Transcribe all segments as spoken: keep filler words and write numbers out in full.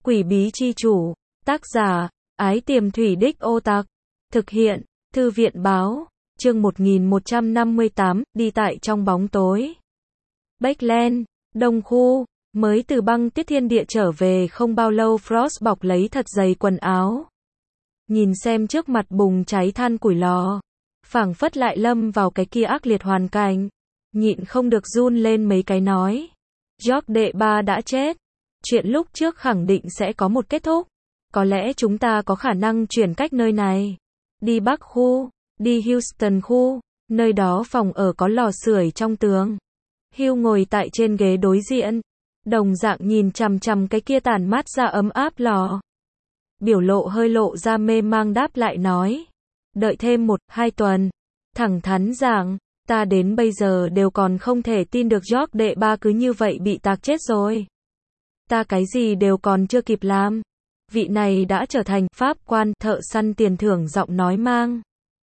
Quỷ bí chi chủ, tác giả, Ái Tiềm Thủy Đích Ô Tạc, thực hiện, Thư viện báo, chương một nghìn một trăm năm mươi tám, đi tại trong bóng tối. Backland, Đông Khu, mới từ băng tuyết thiên địa trở về không bao lâu Frost bọc lấy thật dày quần áo. Nhìn xem trước mặt bùng cháy than củi lò, phảng phất lại lâm vào cái kia ác liệt hoàn cảnh, nhịn không được run lên mấy cái nói. George đệ ba đã chết. Chuyện lúc trước khẳng định sẽ có một kết thúc. Có lẽ chúng ta có khả năng chuyển cách nơi này. Đi Bắc khu, đi Houston khu, nơi đó phòng ở có lò sưởi trong tường. Hugh ngồi tại trên ghế đối diện, đồng dạng nhìn chằm chằm cái kia tản mát ra ấm áp lò. Biểu lộ hơi lộ ra mê mang đáp lại nói. Đợi thêm một, hai tuần. Thẳng thắn rằng, ta đến bây giờ đều còn không thể tin được George đệ ba cứ như vậy bị tạc chết rồi. Ta cái gì đều còn chưa kịp làm. Vị này đã trở thành pháp quan thợ săn tiền thưởng giọng nói mang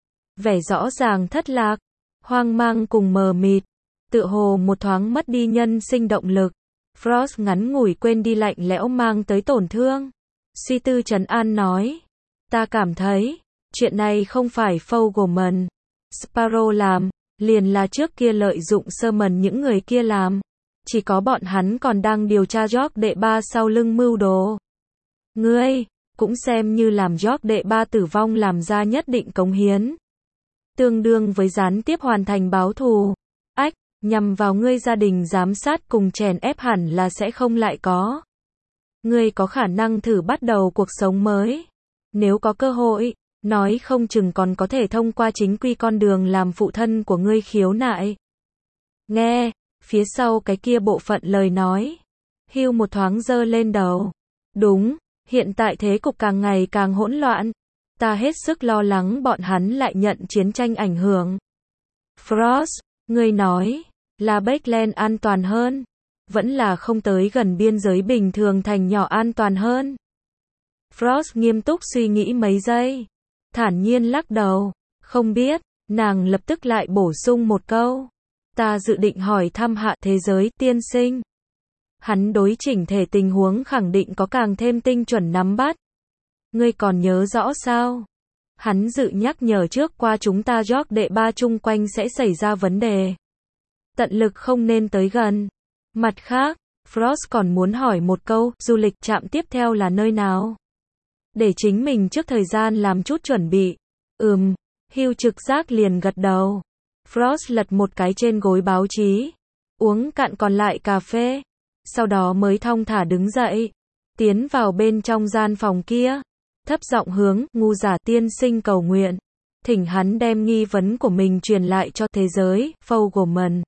vẻ rõ ràng thất lạc, hoang mang cùng mờ mịt, tựa hồ một thoáng mất đi nhân sinh động lực. Frost ngắn ngủi quên đi lạnh lẽo mang tới tổn thương. Suy tư trấn an nói. Ta cảm thấy, chuyện này không phải Fogelman, Sparrow làm, liền là trước kia lợi dụng Sherman những người kia làm. Chỉ có bọn hắn còn đang điều tra George đệ ba sau lưng mưu đồ. Ngươi, cũng xem như làm George đệ ba tử vong làm ra nhất định cống hiến. Tương đương với gián tiếp hoàn thành báo thù. Ách, nhằm vào ngươi gia đình giám sát cùng chèn ép hẳn là sẽ không lại có. Ngươi có khả năng thử bắt đầu cuộc sống mới. Nếu có cơ hội, nói không chừng còn có thể thông qua chính quy con đường làm phụ thân của ngươi khiếu nại. Nghe, phía sau cái kia bộ phận lời nói. Hugh một thoáng giơ lên đầu. Đúng, hiện tại thế cục càng ngày càng hỗn loạn. Ta hết sức lo lắng bọn hắn lại nhận chiến tranh ảnh hưởng. Frost, ngươi nói, là Backland an toàn hơn, vẫn là không tới gần biên giới bình thường thành nhỏ an toàn hơn. Frost nghiêm túc suy nghĩ mấy giây, thản nhiên lắc đầu, không biết, nàng lập tức lại bổ sung một câu. Ta dự định hỏi thăm hạ thế giới tiên sinh. Hắn đối chỉnh thể tình huống khẳng định có càng thêm tinh chuẩn nắm bắt. Ngươi còn nhớ rõ sao? Hắn dự nhắc nhở trước qua chúng ta George đệ ba chung quanh sẽ xảy ra vấn đề. Tận lực không nên tới gần. Mặt khác, Frost còn muốn hỏi một câu, du lịch trạm tiếp theo là nơi nào? Để chính mình trước thời gian làm chút chuẩn bị. Ừm, Hugh trực giác liền gật đầu. Frost lật một cái trên gối báo chí, uống cạn còn lại cà phê, sau đó mới thong thả đứng dậy, tiến vào bên trong gian phòng kia, thấp giọng hướng ngu giả tiên sinh cầu nguyện, thỉnh hắn đem nghi vấn của mình truyền lại cho thế giới. Fogelman,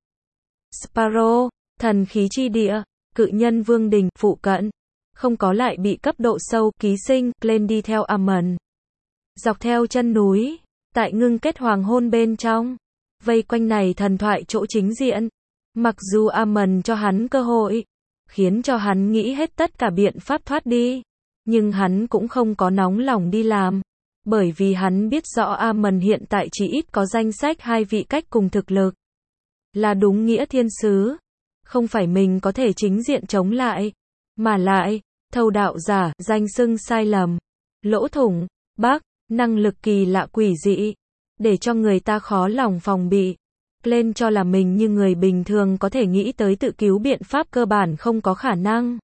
Sparrow, thần khí chi địa, cự nhân vương đình phụ cận, không có lại bị cấp độ sâu ký sinh lên đi theo Amon, dọc theo chân núi, tại ngưng kết hoàng hôn bên trong. Vây quanh này thần thoại chỗ chính diện. Mặc dù Amon cho hắn cơ hội, khiến cho hắn nghĩ hết tất cả biện pháp thoát đi, nhưng hắn cũng không có nóng lòng đi làm, bởi vì hắn biết rõ Amon hiện tại chỉ ít có danh sách hai vị cách cùng thực lực. Là đúng nghĩa thiên sứ. Không phải mình có thể chính diện chống lại, mà lại, thâu đạo giả, danh xưng sai lầm, lỗ thủng, bác, năng lực kỳ lạ quỷ dị, để cho người ta khó lòng phòng bị. Lên cho là mình như người bình thường có thể nghĩ tới tự cứu biện pháp cơ bản không có khả năng.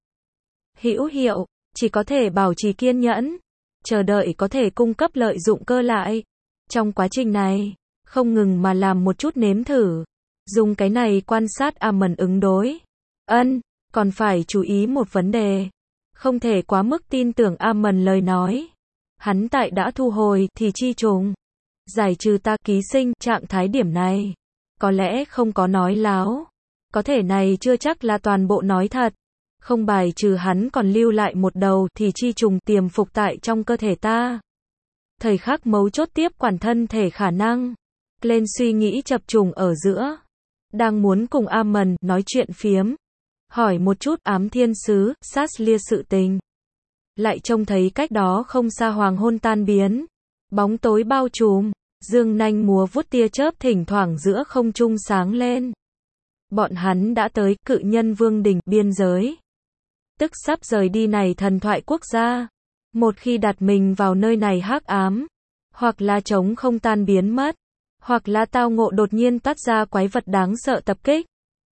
Hữu hiệu, chỉ có thể bảo trì kiên nhẫn, chờ đợi có thể cung cấp lợi dụng cơ lại. Trong quá trình này, không ngừng mà làm một chút nếm thử. Dùng cái này quan sát Amon ứng đối. Ân, còn phải chú ý một vấn đề. Không thể quá mức tin tưởng Amon lời nói. Hắn tại đã thu hồi thì chi trùng. Giải trừ ta ký sinh trạng thái điểm này. Có lẽ không có nói láo. Có thể này chưa chắc là toàn bộ nói thật. Không bài trừ hắn còn lưu lại một đầu thì chi trùng tiềm phục tại trong cơ thể ta. Thời khắc mấu chốt tiếp quản thân thể khả năng. Lên suy nghĩ chập trùng ở giữa. Đang muốn cùng Amon nói chuyện phiếm. Hỏi một chút ám thiên sứ, Saslia sự tình. Lại trông thấy cách đó không xa hoàng hôn tan biến. Bóng tối bao trùm. Dương nanh múa vuốt tia chớp thỉnh thoảng giữa không trung sáng lên. Bọn hắn đã tới cự nhân vương đỉnh biên giới. tức sắp rời đi này thần thoại quốc gia. Một khi đặt mình vào nơi này hắc ám, hoặc là trống không tan biến mất, hoặc là tao ngộ đột nhiên toát ra quái vật đáng sợ tập kích.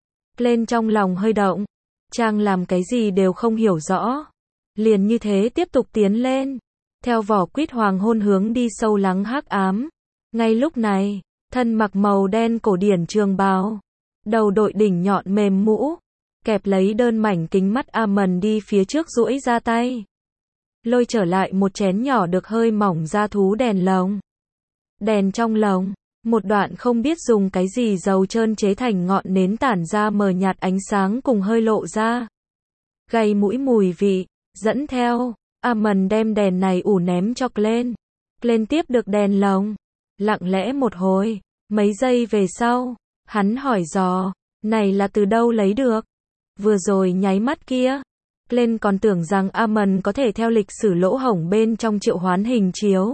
Lên trong lòng hơi động, chàng làm cái gì đều không hiểu rõ. Liền như thế tiếp tục tiến lên, theo vỏ quýt hoàng hôn hướng đi sâu lắng hắc ám. Ngay lúc này, thân mặc màu đen cổ điển trường bào, đầu đội đỉnh nhọn mềm mũ, kẹp lấy đơn mảnh kính mắt Amon đi phía trước duỗi ra tay. Lôi trở lại một chén nhỏ được hơi mỏng da thú đèn lồng. Đèn trong lồng, một đoạn không biết dùng cái gì dầu trơn chế thành ngọn nến tản ra mờ nhạt ánh sáng cùng hơi lộ ra. Gây mũi mùi vị, dẫn theo, Amon đem đèn này ủ ném cho Glenn. Glenn tiếp được đèn lồng, lặng lẽ một hồi, mấy giây về sau, hắn hỏi dò, này là từ đâu lấy được? Vừa rồi nháy mắt kia, Glenn còn tưởng rằng Amon có thể theo lịch sử lỗ hổng bên trong triệu hoán hình chiếu.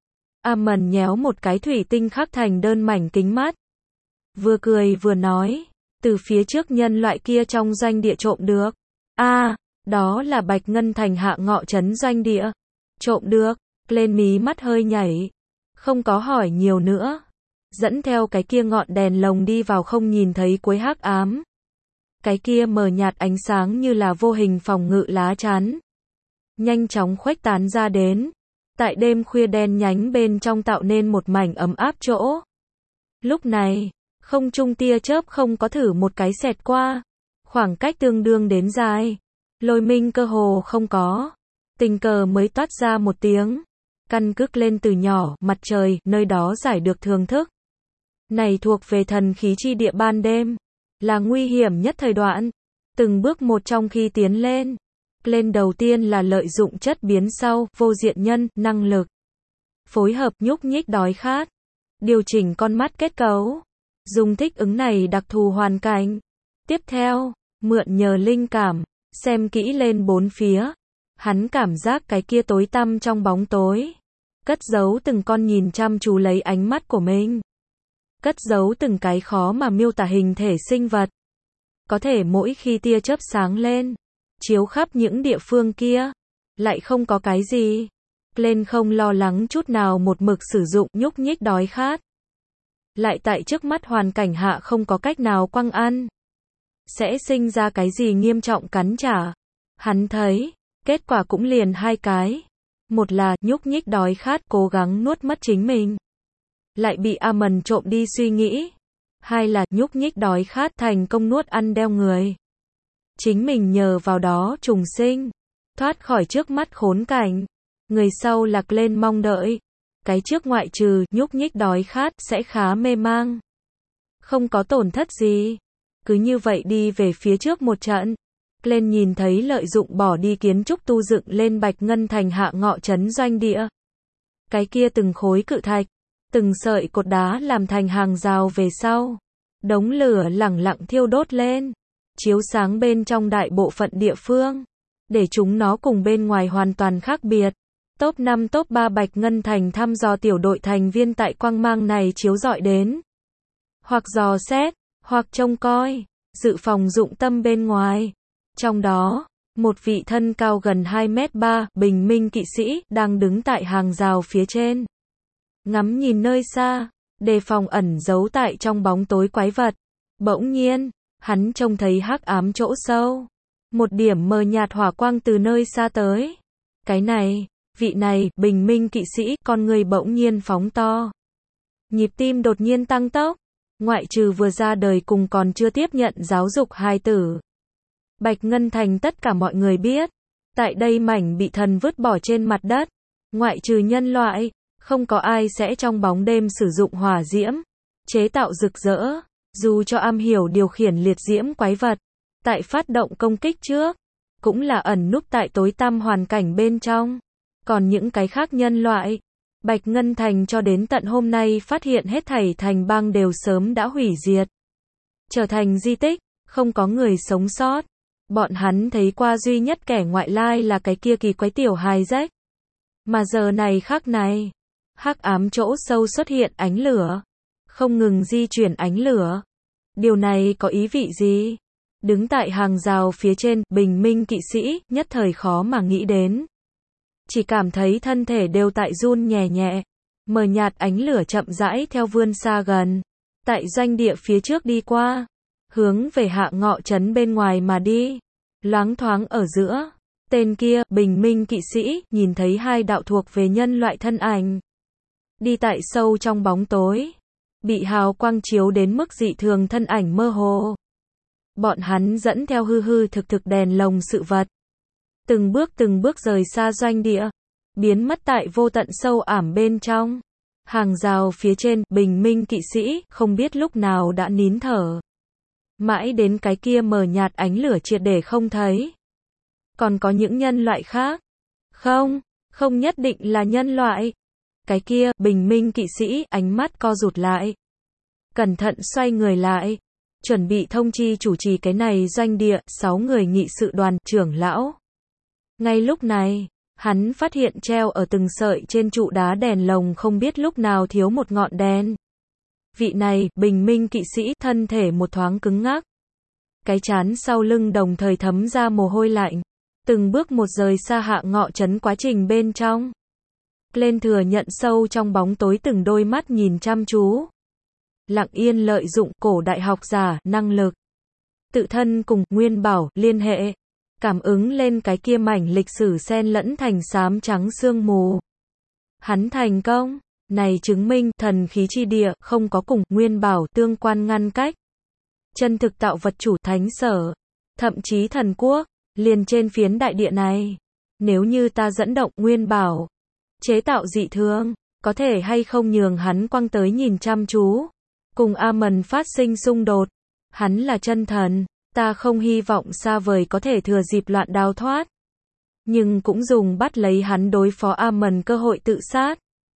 Amon nhéo một cái thủy tinh khắc thành đơn mảnh kính mắt. Vừa cười vừa nói, từ phía trước nhân loại kia trong doanh địa trộm được. A, à, đó là Bạch Ngân Thành hạ ngọ trấn doanh địa. Trộm được, Glenn mí mắt hơi nhảy. Không có hỏi nhiều nữa. Dẫn theo cái kia ngọn đèn lồng đi vào không nhìn thấy cuối hắc ám. Cái kia mờ nhạt ánh sáng như là vô hình phòng ngự lá chắn. Nhanh chóng khuếch tán ra đến. Tại đêm khuya đen nhánh bên trong tạo nên một mảnh ấm áp chỗ. Lúc này, không trung tia chớp không có thử một cái xẹt qua. Khoảng cách tương đương đến dài. Lôi minh cơ hồ không có. Tình cờ mới toát ra một tiếng. Căn cứ lên từ nhỏ, mặt trời, nơi đó giải được thưởng thức. Này thuộc về thần khí chi địa ban đêm. Là nguy hiểm nhất thời đoạn. Từng bước một trong khi tiến lên. Lên đầu tiên là lợi dụng chất biến sau, vô diện nhân, năng lực. Phối hợp nhúc nhích đói khát. Điều chỉnh con mắt kết cấu. Dùng thích ứng này đặc thù hoàn cảnh. Tiếp theo, mượn nhờ linh cảm, xem kỹ lên bốn phía. Hắn cảm giác cái kia tối tăm trong bóng tối. Cất giấu từng con nhìn chăm chú lấy ánh mắt của mình. Cất giấu từng cái khó mà miêu tả hình thể sinh vật. Có thể mỗi khi tia chớp sáng lên, chiếu khắp những địa phương kia, lại không có cái gì. Glenn không lo lắng chút nào một mực sử dụng nhúc nhích đói khát. Lại tại trước mắt hoàn cảnh hạ không có cách nào quăng ăn. Sẽ sinh ra cái gì nghiêm trọng cắn trả. Hắn thấy, kết quả cũng liền hai cái. Một là nhúc nhích đói khát cố gắng nuốt mất chính mình. Lại bị Amon trộm đi suy nghĩ. Hai là nhúc nhích đói khát thành công nuốt ăn đeo người. Chính mình nhờ vào đó trùng sinh. Thoát khỏi trước mắt khốn cảnh. Người sau lạc lên mong đợi. Cái trước ngoại trừ nhúc nhích đói khát sẽ khá mê mang. Không có tổn thất gì. Cứ như vậy đi về phía trước một trận. Glenn nhìn thấy lợi dụng bỏ đi kiến trúc tu dựng lên Bạch Ngân Thành hạ ngọ trấn doanh địa. Cái kia từng khối cự thạch, từng sợi cột đá làm thành hàng rào về sau. Đống lửa lẳng lặng thiêu đốt lên, chiếu sáng bên trong đại bộ phận địa phương. Để chúng nó cùng bên ngoài hoàn toàn khác biệt. Top năm top ba Bạch Ngân Thành thăm dò tiểu đội thành viên tại quang mang này chiếu rọi đến. Hoặc dò xét, hoặc trông coi, dự phòng dụng tâm bên ngoài. Trong đó, một vị thân cao gần hai mét ba, bình minh kỵ sĩ, đang đứng tại hàng rào phía trên. Ngắm nhìn nơi xa, đề phòng ẩn giấu tại trong bóng tối quái vật. Bỗng nhiên, hắn trông thấy hắc ám chỗ sâu. Một điểm mờ nhạt hỏa quang từ nơi xa tới. Cái này, vị này, bình minh kỵ sĩ, con người bỗng nhiên phóng to. Nhịp tim đột nhiên tăng tốc. Ngoại trừ vừa ra đời cùng còn chưa tiếp nhận giáo dục hài tử. Bạch Ngân Thành tất cả mọi người biết. Tại đây mảnh bị thần vứt bỏ trên mặt đất. Ngoại trừ nhân loại, không có ai sẽ trong bóng đêm sử dụng hỏa diễm. Chế tạo rực rỡ. Dù cho am hiểu điều khiển liệt diễm quái vật. Tại phát động công kích trước. Cũng là ẩn núp tại tối tăm hoàn cảnh bên trong. Còn những cái khác nhân loại. Bạch Ngân Thành cho đến tận hôm nay phát hiện hết thảy thành bang đều sớm đã hủy diệt. Trở thành di tích, không có người sống sót. Bọn hắn thấy qua duy nhất kẻ ngoại lai là cái kia kỳ quái tiểu hài rách. Mà giờ này khác này, hắc ám chỗ sâu xuất hiện ánh lửa. Không ngừng di chuyển ánh lửa. Điều này có ý vị gì? Đứng tại hàng rào phía trên, bình minh kỵ sĩ, nhất thời khó mà nghĩ đến. Chỉ cảm thấy thân thể đều tại run nhẹ nhẹ. Mờ nhạt ánh lửa chậm rãi theo vươn xa gần. Tại doanh địa phía trước đi qua. Hướng về Hạ Ngọ trấn bên ngoài mà đi. Loáng thoáng ở giữa. Tên kia, bình minh kỵ sĩ, nhìn thấy hai đạo thuộc về nhân loại thân ảnh. Đi tại sâu trong bóng tối. Bị hào quang chiếu đến mức dị thường thân ảnh mơ hồ. Bọn hắn dẫn theo hư hư thực thực đèn lồng sự vật. Từng bước từng bước rời xa doanh địa. Biến mất tại vô tận sâu ảm bên trong. Hàng rào phía trên, bình minh kỵ sĩ, không biết lúc nào đã nín thở. Mãi đến cái kia mờ nhạt ánh lửa triệt để không thấy. Còn có những nhân loại khác? Không, không nhất định là nhân loại. Cái kia, bình minh kỵ sĩ, ánh mắt co rụt lại. Cẩn thận xoay người lại. Chuẩn bị thông chi chủ trì cái này doanh địa, sáu người nghị sự đoàn, trưởng lão. Ngay lúc này, hắn phát hiện treo ở từng sợi trên trụ đá đèn lồng không biết lúc nào thiếu một ngọn đèn. Vị này, bình minh kỵ sĩ, thân thể một thoáng cứng ngắc. Cái trán sau lưng đồng thời thấm ra mồ hôi lạnh. Từng bước một rời xa Hạ Ngọ trấn quá trình bên trong. Lên thừa nhận sâu trong bóng tối từng đôi mắt nhìn chăm chú. Lặng yên lợi dụng cổ đại học giả, năng lực. Tự thân cùng Nguyên Bảo, liên hệ. Cảm ứng lên cái kia mảnh lịch sử xen lẫn thành xám trắng sương mù. Hắn thành công. Này chứng minh, thần khí chi địa, không có cùng Nguyên Bảo tương quan ngăn cách. Chân thực tạo vật chủ thánh sở. Thậm chí thần quốc. Liền trên phiến đại địa này. Nếu như ta dẫn động Nguyên Bảo. Chế tạo dị thường. Có thể hay không nhường hắn quăng tới nhìn chăm chú. Cùng Amon phát sinh xung đột. Hắn là chân thần. Ta không hy vọng xa vời có thể thừa dịp loạn đào thoát. Nhưng cũng dùng bắt lấy hắn đối phó Amon cơ hội tự sát.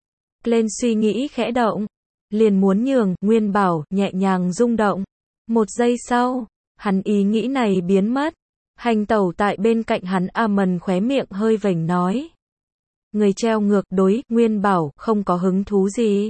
Lên suy nghĩ khẽ động. Liền muốn nhường Nguyên Bảo nhẹ nhàng rung động. Một giây sau. Hắn ý nghĩ này biến mất. Hành tẩu tại bên cạnh hắn Amon khóe miệng hơi vểnh nói. Người treo ngược đối Nguyên Bảo không có hứng thú gì.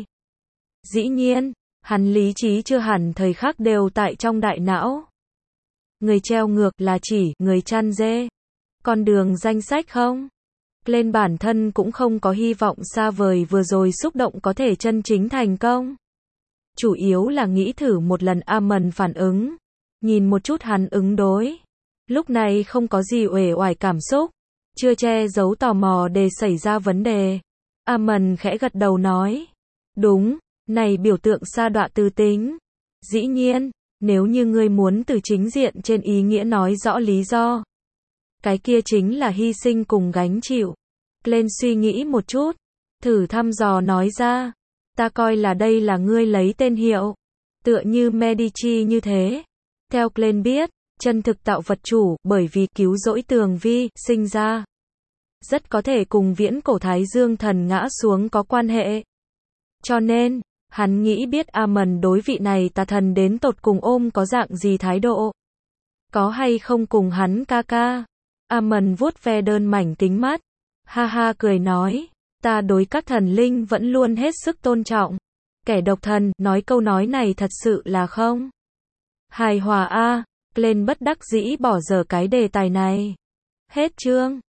Dĩ nhiên. Hắn lý trí chưa hẳn thời khắc đều tại trong đại não. Người treo ngược là chỉ người chăn dê. Con đường danh sách không? Lên bản thân cũng không có hy vọng xa vời vừa rồi xúc động có thể chân chính thành công. Chủ yếu là nghĩ thử một lần Amon phản ứng. Nhìn một chút hắn ứng đối. Lúc này không có gì uể oải cảm xúc. Chưa che giấu tò mò để xảy ra vấn đề. Amon khẽ gật đầu nói. Đúng. Này biểu tượng sa đọa tư tính. Dĩ nhiên, nếu như ngươi muốn từ chính diện trên ý nghĩa nói rõ lý do. Cái kia chính là hy sinh cùng gánh chịu. Lên suy nghĩ một chút. Thử thăm dò nói ra. Ta coi là đây là ngươi lấy tên hiệu. Tựa như Medici như thế. Theo Glenn biết, chân thực tạo vật chủ, bởi vì cứu rỗi tường vi, sinh ra. Rất có thể cùng viễn cổ Thái Dương thần ngã xuống có quan hệ. Cho nên, hắn nghĩ biết Amon đối vị này tà thần đến tột cùng ôm có dạng gì thái độ. Có hay không cùng hắn ca ca. Amon vuốt ve đơn mảnh kính mắt. Ha ha cười nói. Ta đối các thần linh vẫn luôn hết sức tôn trọng. Kẻ độc thần, nói câu nói này thật sự là không hài hòa a. Lên bất đắc dĩ bỏ dở cái đề tài này. Hết chương.